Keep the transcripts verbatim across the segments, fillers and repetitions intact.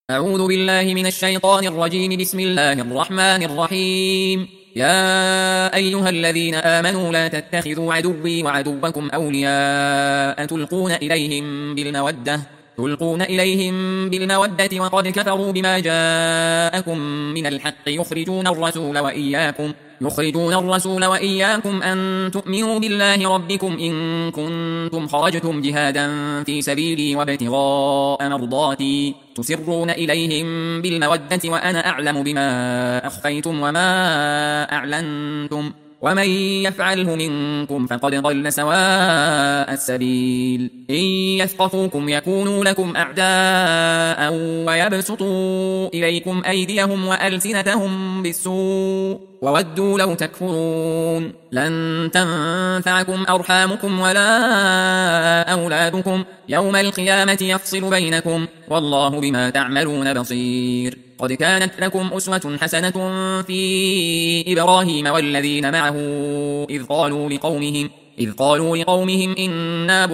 أعوذ بالله من الشيطان الرجيم. بسم الله الرحمن الرحيم. يا أيها الذين آمنوا لا تتخذوا عدوي وعدوكم أولياء تلقون إليهم بالمودة تلقون إليهم بالمودة وقد كفروا بما جاءكم من الحق يخرجون الرسول وإياكم يخرجون الرسول وإياكم أن تؤمنوا بالله ربكم إن كنتم خرجتم جهادا في سبيلي وابتغاء مرضاتي تسرون إليهم بالمودة وأنا أعلم بما أخفيتم وما أعلنتم ومن يفعله منكم فقد ضل سواء السبيل. إن يثقفوكم يكونوا لكم أعداء ويبسطوا إليكم أيديهم وألسنتهم بالسوء وودوا لو تكفرون. لن تنفعكم أرحامكم ولا أولادكم يوم القيامة يفصل بينكم والله بما تعملون بصير. قد كانت لكم أسوة حسنة في إبراهيم والذين معه إذ قالوا لقومهم إذ قالوا لقومهم إنا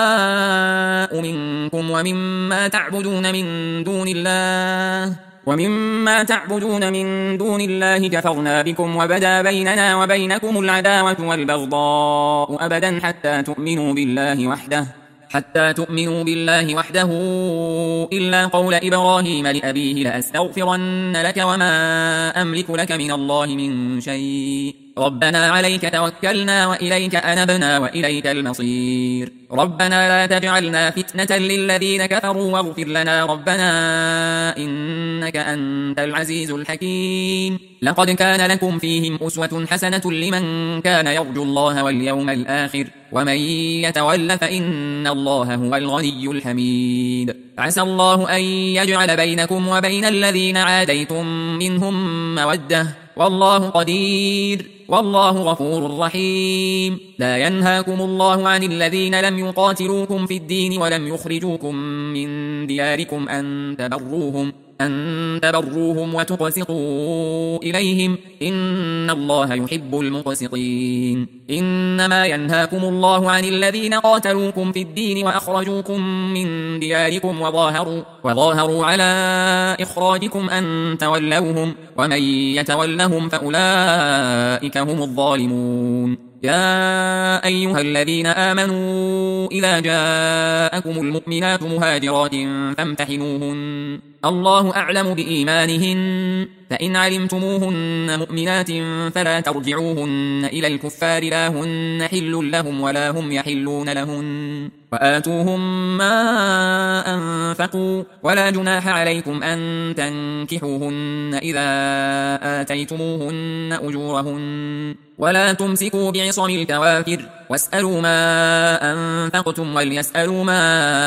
براء منكم ومما تعبدون من دون الله ومما تعبدون من دون الله كفرنا بكم وبدا بيننا وبينكم العداوة والبغضاء أبدا حتى تؤمنوا بالله وحده حتى تؤمنوا بالله وحده إلا قول إبراهيم لأبيه لأستغفرن لك وما أملك لك من الله من شيء ربنا عليك توكلنا وإليك أنبنا وإليك المصير. ربنا لا تجعلنا فتنة للذين كفروا واغفر لنا ربنا إنك أنت العزيز الحكيم. لقد كان لكم فيهم أسوة حسنة لمن كان يرجو الله واليوم الآخر ومن يتول فإن الله هو الغني الحميد. عسى الله أن يجعل بينكم وبين الذين عاديتم منهم مودة والله قدير والله غفور رحيم. لا ينهاكم الله عن الذين لم يقاتلوكم في الدين ولم يخرجوكم من دياركم أن تبروهم أن تبروهم وتقسطوا إليهم إن الله يحب المقسطين. إنما ينهاكم الله عن الذين قاتلوكم في الدين وأخرجوكم من دياركم وظاهروا, وظاهروا على إخراجكم أن تولوهم ومن يتولهم فأولئك هم الظالمون. يا أيها الذين آمنوا إذا جاءكم المؤمنات مهاجرات فامتحنوهن الله أعلم بإيمانهن فإن علمتموهن مؤمنات فلا ترجعوهن إلى الكفار لا هن حل لهم ولا هم يحلون لهن وآتوهم ما أنفقوا ولا جناح عليكم أن تنكحوهن إذا آتيتموهن أجورهن ولا تمسكوا بعصم الكوافر واسألوا ما أنفقتم وليسألوا ما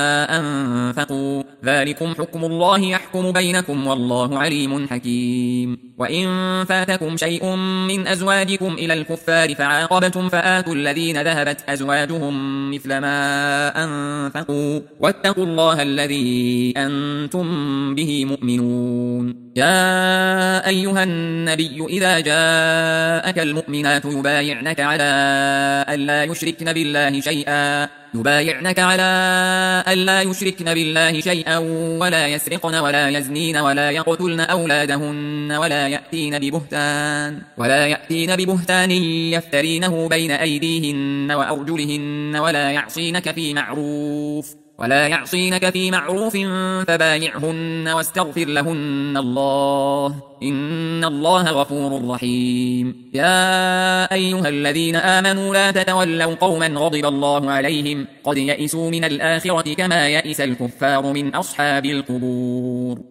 أنفقوا ذلكم حكم الله يحكم بينكم والله عليم حكيم. وإن فاتكم شيء من أزواجكم إلى الكفار فعاقبتم فآتوا الذين ذهبت أزواجهم مثل ما أنفقوا واتقوا الله الذي أنتم به مؤمنون. يا أيها النبي إذا جاءك المؤمنات يبايعنك على ألا يشركن بالله شيئا يبايعنك على ألا يشركن بالله شيئا ولا يسرقن ولا يزنين ولا يقتلن أولادهن ولا يأتين ببهتان ولا يأتين ببهتان يفترينه بين أيديهن وأرجلهن ولا يعصينك في معروف ولا يعصينك في معروف فبايعهن واستغفر لهن الله إن الله غفور رحيم. يا أيها الذين آمنوا لا تتولوا قوما غضب الله عليهم قد يئسوا من الآخرة كما يئس الكفار من أصحاب القبور.